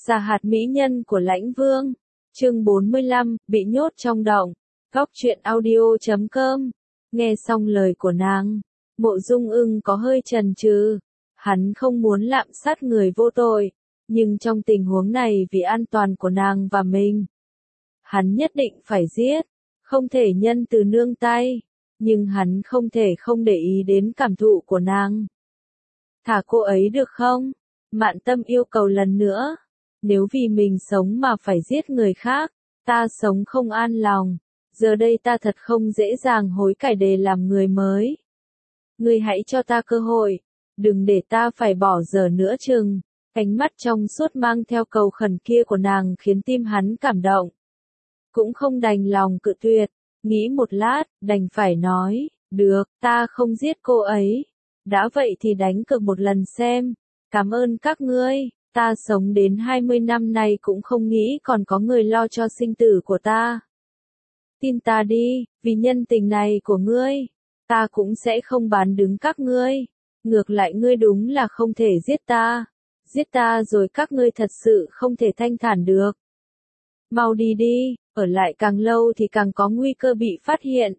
Giả hạt mỹ nhân của Lãnh Vương. Chương 45, bị nhốt trong động. Góc truyện audio.com. Nghe xong lời của nàng, Mộ Dung Ưng có hơi chần chừ. Hắn không muốn lạm sát người vô tội, nhưng trong tình huống này vì an toàn của nàng và mình, hắn nhất định phải giết, không thể nhân từ nương tay, nhưng hắn không thể không để ý đến cảm thụ của nàng. Thả cô ấy được không? Mạn Tâm yêu cầu lần nữa. Nếu vì mình sống mà phải giết người khác, ta sống không an lòng. Giờ đây ta thật không dễ dàng hối cải để làm người mới. Ngươi hãy cho ta cơ hội, đừng để ta phải bỏ giờ nữa chừng. Ánh mắt trong suốt mang theo cầu khẩn kia của nàng khiến tim hắn cảm động. Cũng không đành lòng cự tuyệt, nghĩ một lát, đành phải nói, được, ta không giết cô ấy. Đã vậy thì đánh cược một lần xem. Cảm ơn các ngươi, ta sống đến 20 năm nay cũng không nghĩ còn có người lo cho sinh tử của ta. Tin ta đi, vì nhân tình này của ngươi, ta cũng sẽ không bán đứng các ngươi. Ngược lại ngươi đúng là không thể giết ta. Giết ta rồi các ngươi thật sự không thể thanh thản được. Mau đi đi, ở lại càng lâu thì càng có nguy cơ bị phát hiện.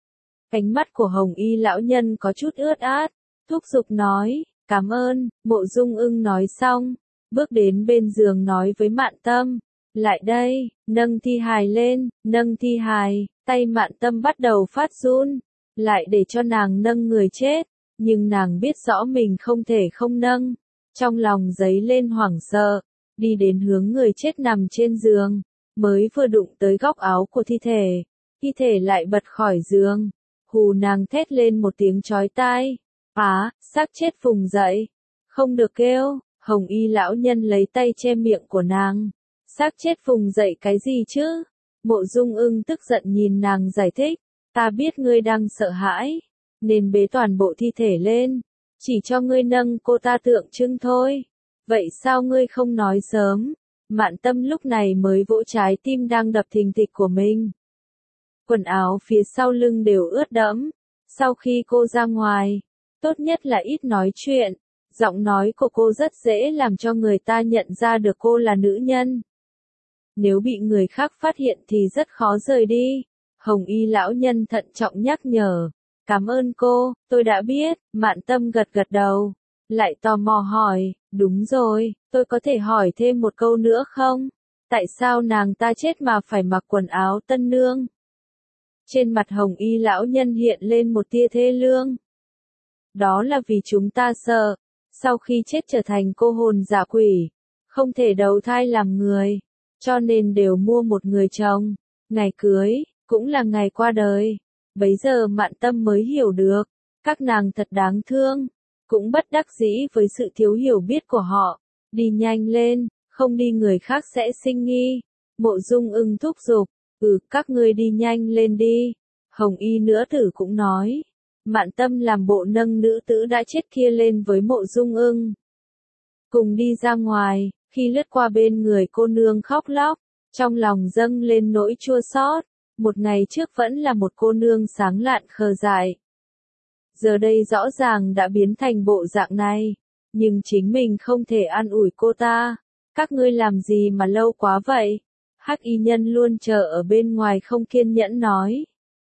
Ánh mắt của Hồng Y lão nhân có chút ướt át, thúc giục nói, cảm ơn. Mộ Dung Ưng nói xong, bước đến bên giường nói với Mạn Tâm, lại đây, nâng thi hài lên. Nâng thi hài, tay Mạn Tâm bắt đầu phát run, lại để cho nàng nâng người chết, nhưng nàng biết rõ mình không thể không nâng. Trong lòng dấy lên hoảng sợ, đi đến hướng người chết nằm trên giường, mới vừa đụng tới góc áo của thi thể lại bật khỏi giường. Hù nàng thét lên một tiếng chói tai, xác chết vùng dậy, không được kêu. Hồng Y lão nhân lấy tay che miệng của nàng, xác chết vùng dậy cái gì chứ? Mộ Dung Ưng tức giận nhìn nàng giải thích, ta biết ngươi đang sợ hãi, nên bế toàn bộ thi thể lên, chỉ cho ngươi nâng cô ta tượng trưng thôi. Vậy sao ngươi không nói sớm? Mạn Tâm lúc này mới vỗ trái tim đang đập thình thịch của mình. Quần áo phía sau lưng đều ướt đẫm. Sau khi cô ra ngoài, tốt nhất là ít nói chuyện. Giọng nói của cô rất dễ làm cho người ta nhận ra được cô là nữ nhân. Nếu bị người khác phát hiện thì rất khó rời đi. Hồng Y lão nhân thận trọng nhắc nhở. Cảm ơn cô, tôi đã biết. Mạn Tâm gật gật đầu. Lại tò mò hỏi, đúng rồi, tôi có thể hỏi thêm một câu nữa không? Tại sao nàng ta chết mà phải mặc quần áo tân nương? Trên mặt Hồng Y lão nhân hiện lên một tia thê lương. Đó là vì chúng ta sợ, sau khi chết trở thành cô hồn dã quỷ, không thể đầu thai làm người, cho nên đều mua một người chồng. Ngày cưới, cũng là ngày qua đời. Bấy giờ Mạn Tâm mới hiểu được, các nàng thật đáng thương, cũng bất đắc dĩ với sự thiếu hiểu biết của họ. Đi nhanh lên, không đi người khác sẽ sinh nghi. Mộ Dung Ưng thúc giục, các ngươi đi nhanh lên đi. Hồng Y nữa tử cũng nói. Mạn Tâm làm bộ nâng nữ tử đã chết kia lên với Mộ Dung Ưng. Cùng đi ra ngoài, khi lướt qua bên người cô nương khóc lóc, trong lòng dâng lên nỗi chua xót. Một ngày trước vẫn là một cô nương sáng lạn khờ dại, giờ đây rõ ràng đã biến thành bộ dạng này, nhưng chính mình không thể an ủi cô ta. Các ngươi làm gì mà lâu quá vậy? Hắc y nhân luôn chờ ở bên ngoài không kiên nhẫn nói.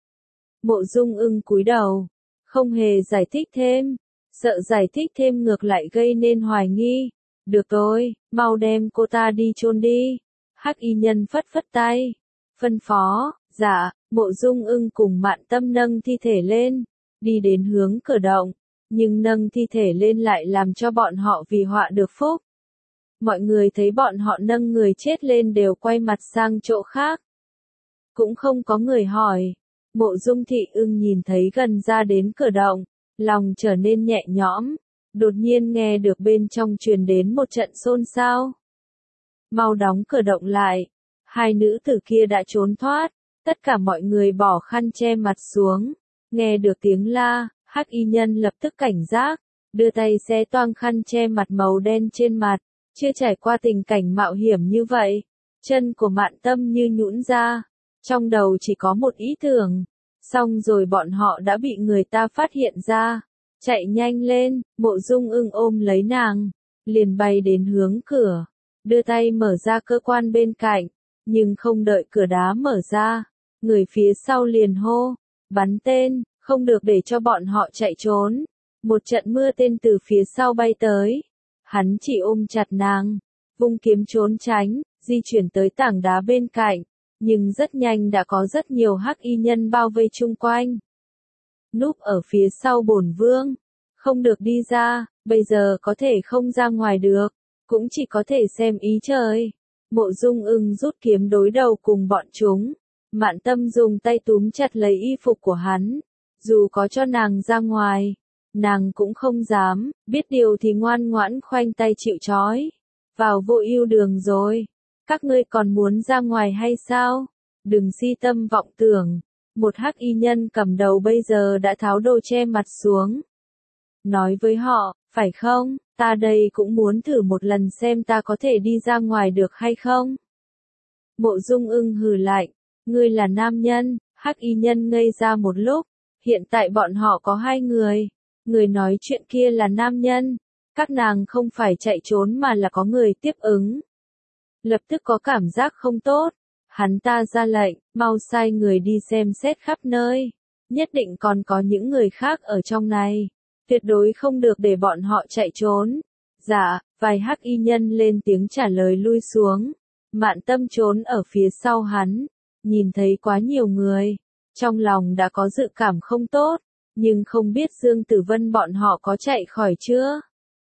Mộ Dung Ưng cúi đầu, không hề giải thích thêm, sợ giải thích thêm ngược lại gây nên hoài nghi. Được rồi, mau đem cô ta đi chôn đi. Hắc y nhân phất phất tay, phân phó. Dạ. Mộ Dung Ưng cùng Mạn Tâm nâng thi thể lên, đi đến hướng cửa động, nhưng nâng thi thể lên lại làm cho bọn họ vì họa được phúc. Mọi người thấy bọn họ nâng người chết lên đều quay mặt sang chỗ khác. Cũng không có người hỏi. Mộ Dung Thị Ưng nhìn thấy gần ra đến cửa động, lòng trở nên nhẹ nhõm, đột nhiên nghe được bên trong truyền đến một trận xôn xao. Mau đóng cửa động lại, hai nữ tử kia đã trốn thoát. Tất cả mọi người bỏ khăn che mặt xuống, nghe được tiếng la, Hắc y nhân lập tức cảnh giác, đưa tay xé toang khăn che mặt màu đen trên mặt. Chưa trải qua tình cảnh mạo hiểm như vậy, chân của Mạn Tâm như nhũn ra, trong đầu chỉ có một ý tưởng, xong rồi bọn họ đã bị người ta phát hiện ra. Chạy nhanh lên. Mộ Dung Ưng ôm lấy nàng, liền bay đến hướng cửa. đưa tay mở ra cơ quan bên cạnh, nhưng không đợi cửa đá mở ra, người phía sau liền hô, bắn tên, không được để cho bọn họ chạy trốn. Một trận mưa tên từ phía sau bay tới, hắn chỉ ôm chặt nàng, vung kiếm trốn tránh, di chuyển tới tảng đá bên cạnh, nhưng rất nhanh đã có rất nhiều hắc y nhân bao vây chung quanh. Núp ở phía sau bổn vương, không được đi ra, bây giờ có thể không ra ngoài được, cũng chỉ có thể xem ý trời. Mộ Dung Ưng rút kiếm đối đầu cùng bọn chúng, Mạn Tâm dùng tay túm chặt lấy y phục của hắn, dù có cho nàng ra ngoài, nàng cũng không dám, biết điều thì ngoan ngoãn khoanh tay chịu trói. Vào Vô Ưu Đường rồi, các ngươi còn muốn ra ngoài hay sao? Đừng si tâm vọng tưởng. Một hắc y nhân cầm đầu bây giờ đã tháo đồ che mặt xuống. Nói với họ, phải không, ta đây cũng muốn thử một lần xem ta có thể đi ra ngoài được hay không. Mộ Dung Ưng hừ lạnh, ngươi là nam nhân, hắc y nhân ngây ra một lúc, hiện tại bọn họ có hai người. Người nói chuyện kia là nam nhân, các nàng không phải chạy trốn mà là có người tiếp ứng. Lập tức có cảm giác không tốt, hắn ta ra lệnh, mau sai người đi xem xét khắp nơi, nhất định còn có những người khác ở trong này, tuyệt đối không được để bọn họ chạy trốn. Dạ, vài hắc y nhân lên tiếng trả lời lui xuống, Mạn Tâm trốn ở phía sau hắn, nhìn thấy quá nhiều người, trong lòng đã có dự cảm không tốt. Nhưng không biết Dương Tử Vân bọn họ có chạy khỏi chưa?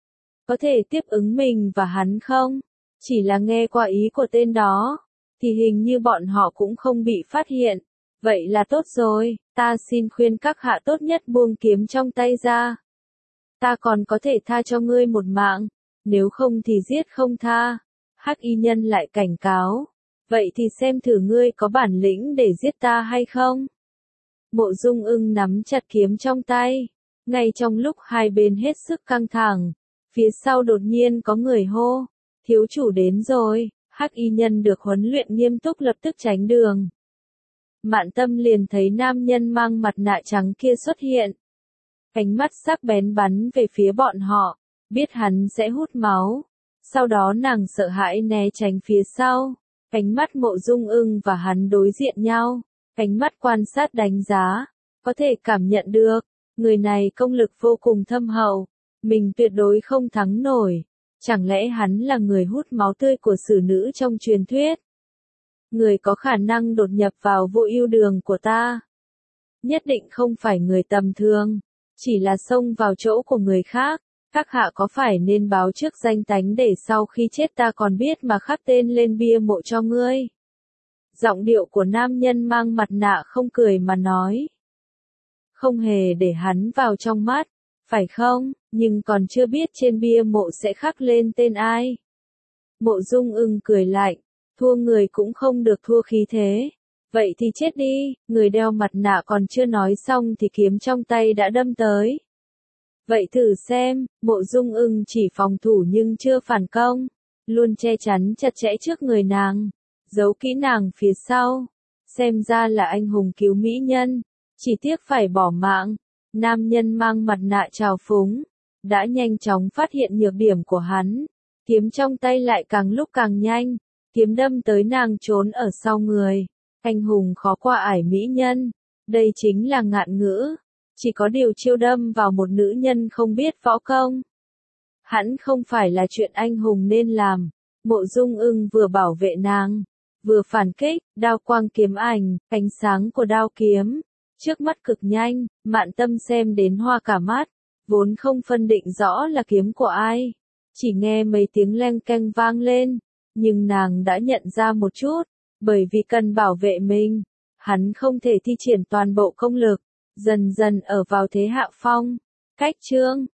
Có thể tiếp ứng mình và hắn không? Chỉ là nghe qua ý của tên đó, thì hình như bọn họ cũng không bị phát hiện. Vậy là tốt rồi, ta xin khuyên các hạ tốt nhất buông kiếm trong tay ra. Ta còn có thể tha cho ngươi một mạng, nếu không thì giết không tha. Hắc y nhân lại cảnh cáo, vậy thì xem thử ngươi có bản lĩnh để giết ta hay không? Mộ Dung Ưng nắm chặt kiếm trong tay, ngay trong lúc hai bên hết sức căng thẳng, phía sau đột nhiên có người hô, thiếu chủ đến rồi. Hắc y nhân được huấn luyện nghiêm túc lập tức tránh đường. Mạn Tâm liền thấy nam nhân mang mặt nạ trắng kia xuất hiện, ánh mắt sắc bén bắn về phía bọn họ, biết hắn sẽ hút máu. Sau đó nàng sợ hãi né tránh phía sau, ánh mắt Mộ Dung Ưng và hắn đối diện nhau. Ánh mắt quan sát đánh giá, có thể cảm nhận được, người này công lực vô cùng thâm hậu, mình tuyệt đối không thắng nổi. Chẳng lẽ hắn là người hút máu tươi của sử nữ trong truyền thuyết? Người có khả năng đột nhập vào Vô Ưu Đường của ta. Nhất định không phải người tầm thường, chỉ là xông vào chỗ của người khác. Các hạ có phải nên báo trước danh tánh để sau khi chết ta còn biết mà khắc tên lên bia mộ cho ngươi? Giọng điệu của nam nhân mang mặt nạ không cười mà nói. Không hề để hắn vào trong mắt, phải không, nhưng còn chưa biết trên bia mộ sẽ khắc lên tên ai. Mộ Dung Ưng cười lạnh, thua người cũng không được thua khí thế. Vậy thì chết đi, người đeo mặt nạ còn chưa nói xong thì kiếm trong tay đã đâm tới. Vậy thử xem, Mộ Dung Ưng chỉ phòng thủ nhưng chưa phản công, luôn che chắn chặt chẽ trước người nàng, giấu kỹ nàng phía sau. Xem ra là anh hùng cứu mỹ nhân, chỉ tiếc phải bỏ mạng. Nam nhân mang mặt nạ trào phúng, đã nhanh chóng phát hiện nhược điểm của hắn, kiếm trong tay lại càng lúc càng nhanh, kiếm đâm tới nàng trốn ở sau người. Anh hùng khó qua ải mỹ nhân, đây chính là ngạn ngữ, chỉ có điều chiêu đâm vào một nữ nhân không biết võ công. Hẳn không phải là chuyện anh hùng nên làm. Mộ Dung Ưng vừa bảo vệ nàng, vừa phản kích, đao quang kiếm ảnh, ánh sáng của đao kiếm, trước mắt cực nhanh, Mạn Tâm xem đến hoa cả mắt, vốn không phân định rõ là kiếm của ai, chỉ nghe mấy tiếng leng keng vang lên, nhưng nàng đã nhận ra một chút, bởi vì cần bảo vệ mình, hắn không thể thi triển toàn bộ công lực, dần dần ở vào thế hạ phong. Cách chương